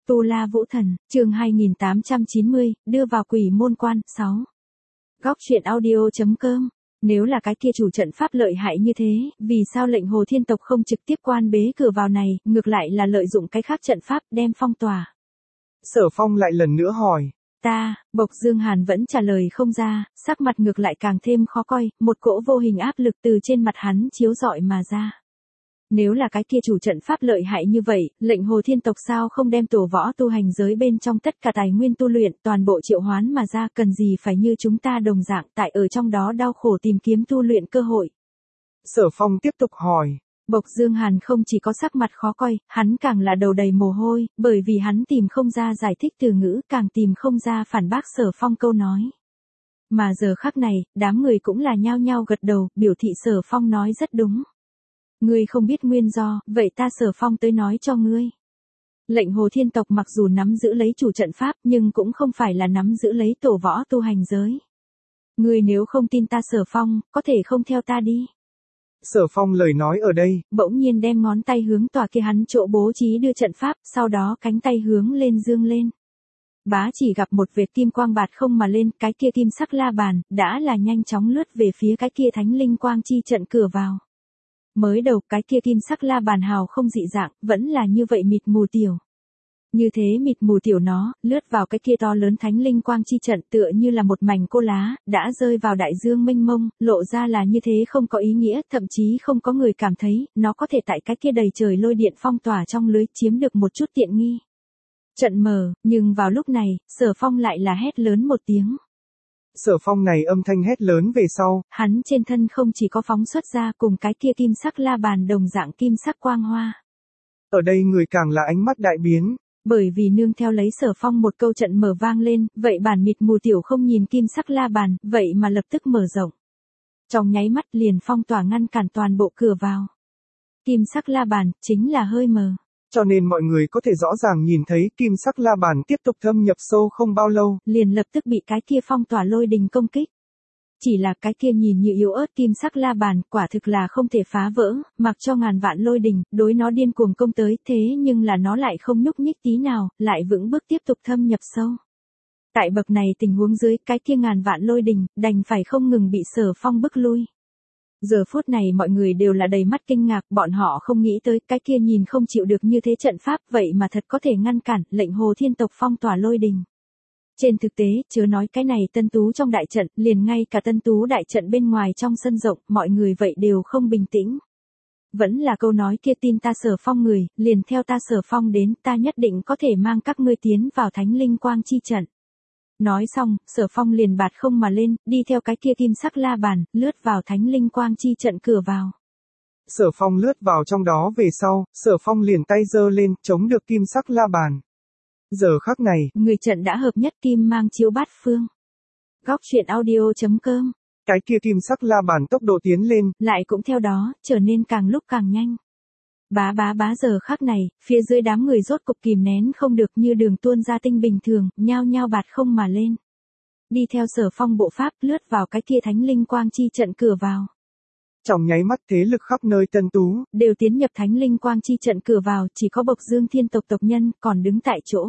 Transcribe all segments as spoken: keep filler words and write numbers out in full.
Tu La Vũ Thần, chương hai nghìn tám trăm chín mươi, đưa vào quỷ môn quan, sáu. Góc truyện audio.com. Nếu là cái kia chủ trận pháp lợi hại như thế, vì sao lệnh Hồ Thiên tộc không trực tiếp quan bế cửa vào này, ngược lại là lợi dụng cái khác trận pháp đem phong tỏa? Sở Phong lại lần nữa hỏi. Ta, Bộc Dương Hàn vẫn trả lời không ra, sắc mặt ngược lại càng thêm khó coi, một cỗ vô hình áp lực từ trên mặt hắn chiếu rọi mà ra. Nếu là cái kia chủ trận pháp lợi hại như vậy, lệnh Hồ Thiên tộc sao không đem tổ võ tu hành giới bên trong tất cả tài nguyên tu luyện toàn bộ triệu hoán mà ra, cần gì phải như chúng ta đồng dạng tại ở trong đó đau khổ tìm kiếm tu luyện cơ hội? Sở Phong tiếp tục hỏi. Bộc Dương Hàn không chỉ có sắc mặt khó coi, hắn càng là đầu đầy mồ hôi, bởi vì hắn tìm không ra giải thích từ ngữ, càng tìm không ra phản bác Sở Phong câu nói. Mà giờ khắc này, đám người cũng là nhao nhao gật đầu, biểu thị Sở Phong nói rất đúng. Ngươi không biết nguyên do, vậy ta Sở Phong tới nói cho ngươi. Lệnh Hồ Thiên tộc mặc dù nắm giữ lấy chủ trận pháp, nhưng cũng không phải là nắm giữ lấy tổ võ tu hành giới. Ngươi nếu không tin ta Sở Phong, có thể không theo ta đi. Sở Phong lời nói ở đây, bỗng nhiên đem ngón tay hướng tòa kia hắn chỗ bố trí đưa trận pháp, sau đó cánh tay hướng lên dương lên. Bá chỉ gặp một vệt kim quang bạt không mà lên, cái kia kim sắc la bàn, đã là nhanh chóng lướt về phía cái kia thánh linh quang chi trận cửa vào. Mới đầu cái kia kim sắc la bàn hào không dị dạng, vẫn là như vậy mịt mù tiểu. Như thế mịt mù tiểu nó, lướt vào cái kia to lớn thánh linh quang chi trận tựa như là một mảnh cô lá, đã rơi vào đại dương mênh mông, lộ ra là như thế không có ý nghĩa, thậm chí không có người cảm thấy, nó có thể tại cái kia đầy trời lôi điện phong tỏa trong lưới chiếm được một chút tiện nghi. Trận mờ, nhưng vào lúc này, Sở Phong lại là hét lớn một tiếng. Sở Phong này âm thanh hét lớn về sau, hắn trên thân không chỉ có phóng xuất ra cùng cái kia kim sắc la bàn đồng dạng kim sắc quang hoa. Ở đây người càng là ánh mắt đại biến. Bởi vì nương theo lấy Sở Phong một câu trận mở vang lên, vậy bản mịt mù tiểu không nhìn kim sắc la bàn, vậy mà lập tức mở rộng. Trong nháy mắt liền phong tỏa ngăn cản toàn bộ cửa vào. Kim sắc la bàn, chính là hơi mờ. Cho nên mọi người có thể rõ ràng nhìn thấy kim sắc la bàn tiếp tục thâm nhập sâu không bao lâu, liền lập tức bị cái kia phong tỏa lôi đình công kích. Chỉ là cái kia nhìn như yếu ớt kim sắc la bàn, quả thực là không thể phá vỡ, mặc cho ngàn vạn lôi đình, đối nó điên cuồng công tới, thế nhưng là nó lại không nhúc nhích tí nào, lại vững bước tiếp tục thâm nhập sâu. Tại bậc này tình huống dưới, cái kia ngàn vạn lôi đình, đành phải không ngừng bị Sở Phong bức lui. Giờ phút này mọi người đều là đầy mắt kinh ngạc, bọn họ không nghĩ tới cái kia nhìn không chịu được như thế trận pháp, vậy mà thật có thể ngăn cản lệnh Hồ Thiên tộc phong tỏa lôi đình. Trên thực tế, chớ nói cái này tân tú trong đại trận, liền ngay cả tân tú đại trận bên ngoài trong sân rộng, mọi người vậy đều không bình tĩnh. Vẫn là câu nói kia, tin ta Sở Phong người, liền theo ta Sở Phong đến, ta nhất định có thể mang các ngươi tiến vào thánh linh quang chi trận. Nói xong, Sở Phong liền bạt không mà lên, đi theo cái kia kim sắc la bàn, lướt vào thánh linh quang chi trận cửa vào. Sở Phong lướt vào trong đó về sau, Sở Phong liền tay giơ lên, chống được kim sắc la bàn. Giờ khắc này, người trận đã hợp nhất, kim mang chiếu bát phương. Góc truyện audio.com. Cái kia kim sắc la bàn tốc độ tiến lên, lại cũng theo đó, trở nên càng lúc càng nhanh. Bá bá bá giờ khắc này, phía dưới đám người rốt cục kìm nén không được, như đường tuôn ra tinh bình thường, nhao nhao bạt không mà lên. Đi theo Sở Phong bộ pháp, lướt vào cái kia thánh linh quang chi trận cửa vào. Trong nháy mắt thế lực khắp nơi tân tú, đều tiến nhập thánh linh quang chi trận cửa vào, chỉ có Bộc Dương Thiên tộc tộc nhân, còn đứng tại chỗ.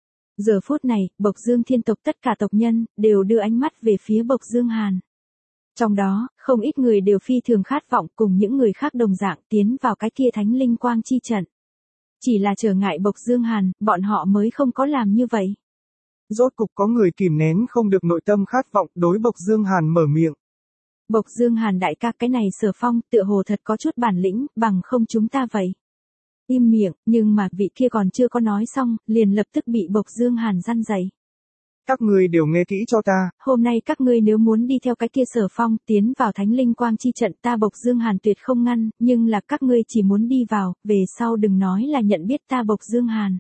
Giờ phút này, Bộc Dương Thiên tộc tất cả tộc nhân, đều đưa ánh mắt về phía Bộc Dương Hàn. Trong đó, không ít người đều phi thường khát vọng cùng những người khác đồng dạng tiến vào cái kia thánh linh quang chi trận. Chỉ là trở ngại Bộc Dương Hàn, bọn họ mới không có làm như vậy. Rốt cục có người kìm nén không được nội tâm khát vọng, đối Bộc Dương Hàn mở miệng. Bộc Dương Hàn đại ca, cái này Sở Phong, tựa hồ thật có chút bản lĩnh, bằng không chúng ta vậy. Im miệng, nhưng mà vị kia còn chưa có nói xong, liền lập tức bị Bộc Dương Hàn răn dậy. Các ngươi đều nghe kỹ cho ta. Hôm nay các ngươi nếu muốn đi theo cái kia Sở Phong, tiến vào thánh linh quang chi trận, ta Bộc Dương Hàn tuyệt không ngăn, nhưng là các ngươi chỉ muốn đi vào, về sau đừng nói là nhận biết ta Bộc Dương Hàn.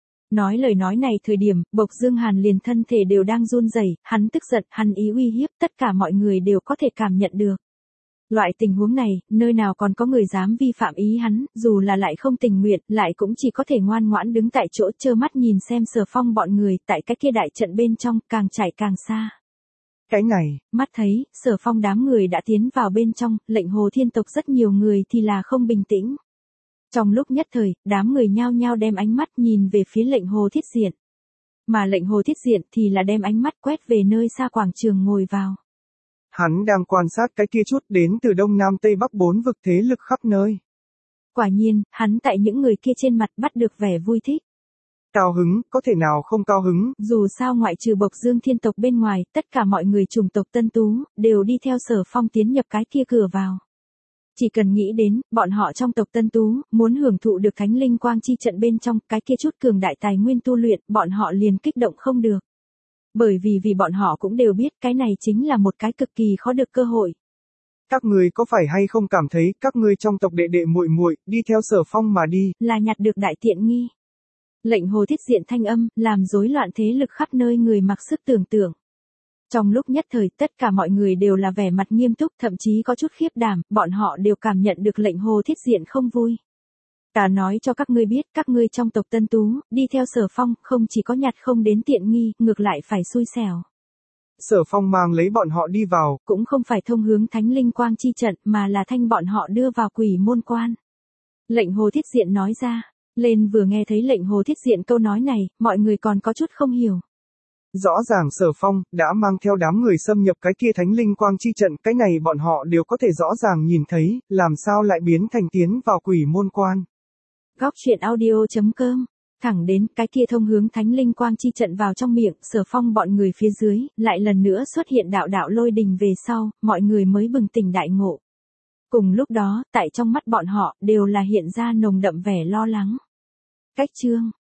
Nói lời nói này thời điểm, Bộc Dương Hàn liền thân thể đều đang run rẩy, hắn tức giận, hắn ý uy hiếp, tất cả mọi người đều có thể cảm nhận được. Loại tình huống này, nơi nào còn có người dám vi phạm ý hắn, dù là lại không tình nguyện, lại cũng chỉ có thể ngoan ngoãn đứng tại chỗ trơ mắt nhìn xem Sở Phong bọn người, tại cái kia đại trận bên trong, càng chạy càng xa. Cái này, mắt thấy, Sở Phong đám người đã tiến vào bên trong, lệnh Hồ Thiên tộc rất nhiều người thì là không bình tĩnh. Trong lúc nhất thời, đám người nhao nhao đem ánh mắt nhìn về phía lệnh Hồ Thiết Diện. Mà lệnh Hồ Thiết Diện thì là đem ánh mắt quét về nơi xa quảng trường ngồi vào. Hắn đang quan sát cái kia chút đến từ đông nam tây bắc bốn vực thế lực khắp nơi. Quả nhiên, hắn tại những người kia trên mặt bắt được vẻ vui thích. Cao hứng, có thể nào không cao hứng? Dù sao ngoại trừ Bộc Dương thiên tộc bên ngoài, tất cả mọi người chủng tộc Tân Tú, đều đi theo Sở Phong tiến nhập cái kia cửa vào. Chỉ cần nghĩ đến, bọn họ trong tộc Tân Tú, muốn hưởng thụ được thánh linh quang chi trận bên trong, cái kia chút cường đại tài nguyên tu luyện, bọn họ liền kích động không được. Bởi vì vì bọn họ cũng đều biết cái này chính là một cái cực kỳ khó được cơ hội. Các người có phải hay không cảm thấy các ngươi trong tộc đệ đệ muội muội đi theo Sở Phong mà đi, là nhặt được đại tiện nghi. Lệnh Hồ Thiết Diện thanh âm, làm rối loạn thế lực khắp nơi người mặc sức tưởng tượng. Trong lúc nhất thời tất cả mọi người đều là vẻ mặt nghiêm túc, thậm chí có chút khiếp đảm, bọn họ đều cảm nhận được lệnh Hồ Thiết Diện không vui. Ta nói cho các ngươi biết, các ngươi trong tộc Tân Tú, đi theo Sở Phong, không chỉ có nhặt không đến tiện nghi, ngược lại phải xui xẻo. Sở Phong mang lấy bọn họ đi vào, cũng không phải thông hướng thánh linh quang chi trận, mà là thanh bọn họ đưa vào quỷ môn quan. Lệnh Hồ Thiết Diện nói ra, lên vừa nghe thấy lệnh Hồ Thiết Diện câu nói này, mọi người còn có chút không hiểu. Rõ ràng Sở Phong đã mang theo đám người xâm nhập cái kia thánh linh quang chi trận, cái này bọn họ đều có thể rõ ràng nhìn thấy, làm sao lại biến thành tiến vào quỷ môn quan. Góc truyện audio chấm com, thẳng đến cái kia thông hướng thánh linh quang chi trận vào trong miệng, Sở Phong bọn người phía dưới, lại lần nữa xuất hiện đạo đạo lôi đình về sau, mọi người mới bừng tỉnh đại ngộ. Cùng lúc đó, tại trong mắt bọn họ, đều là hiện ra nồng đậm vẻ lo lắng. Cách chương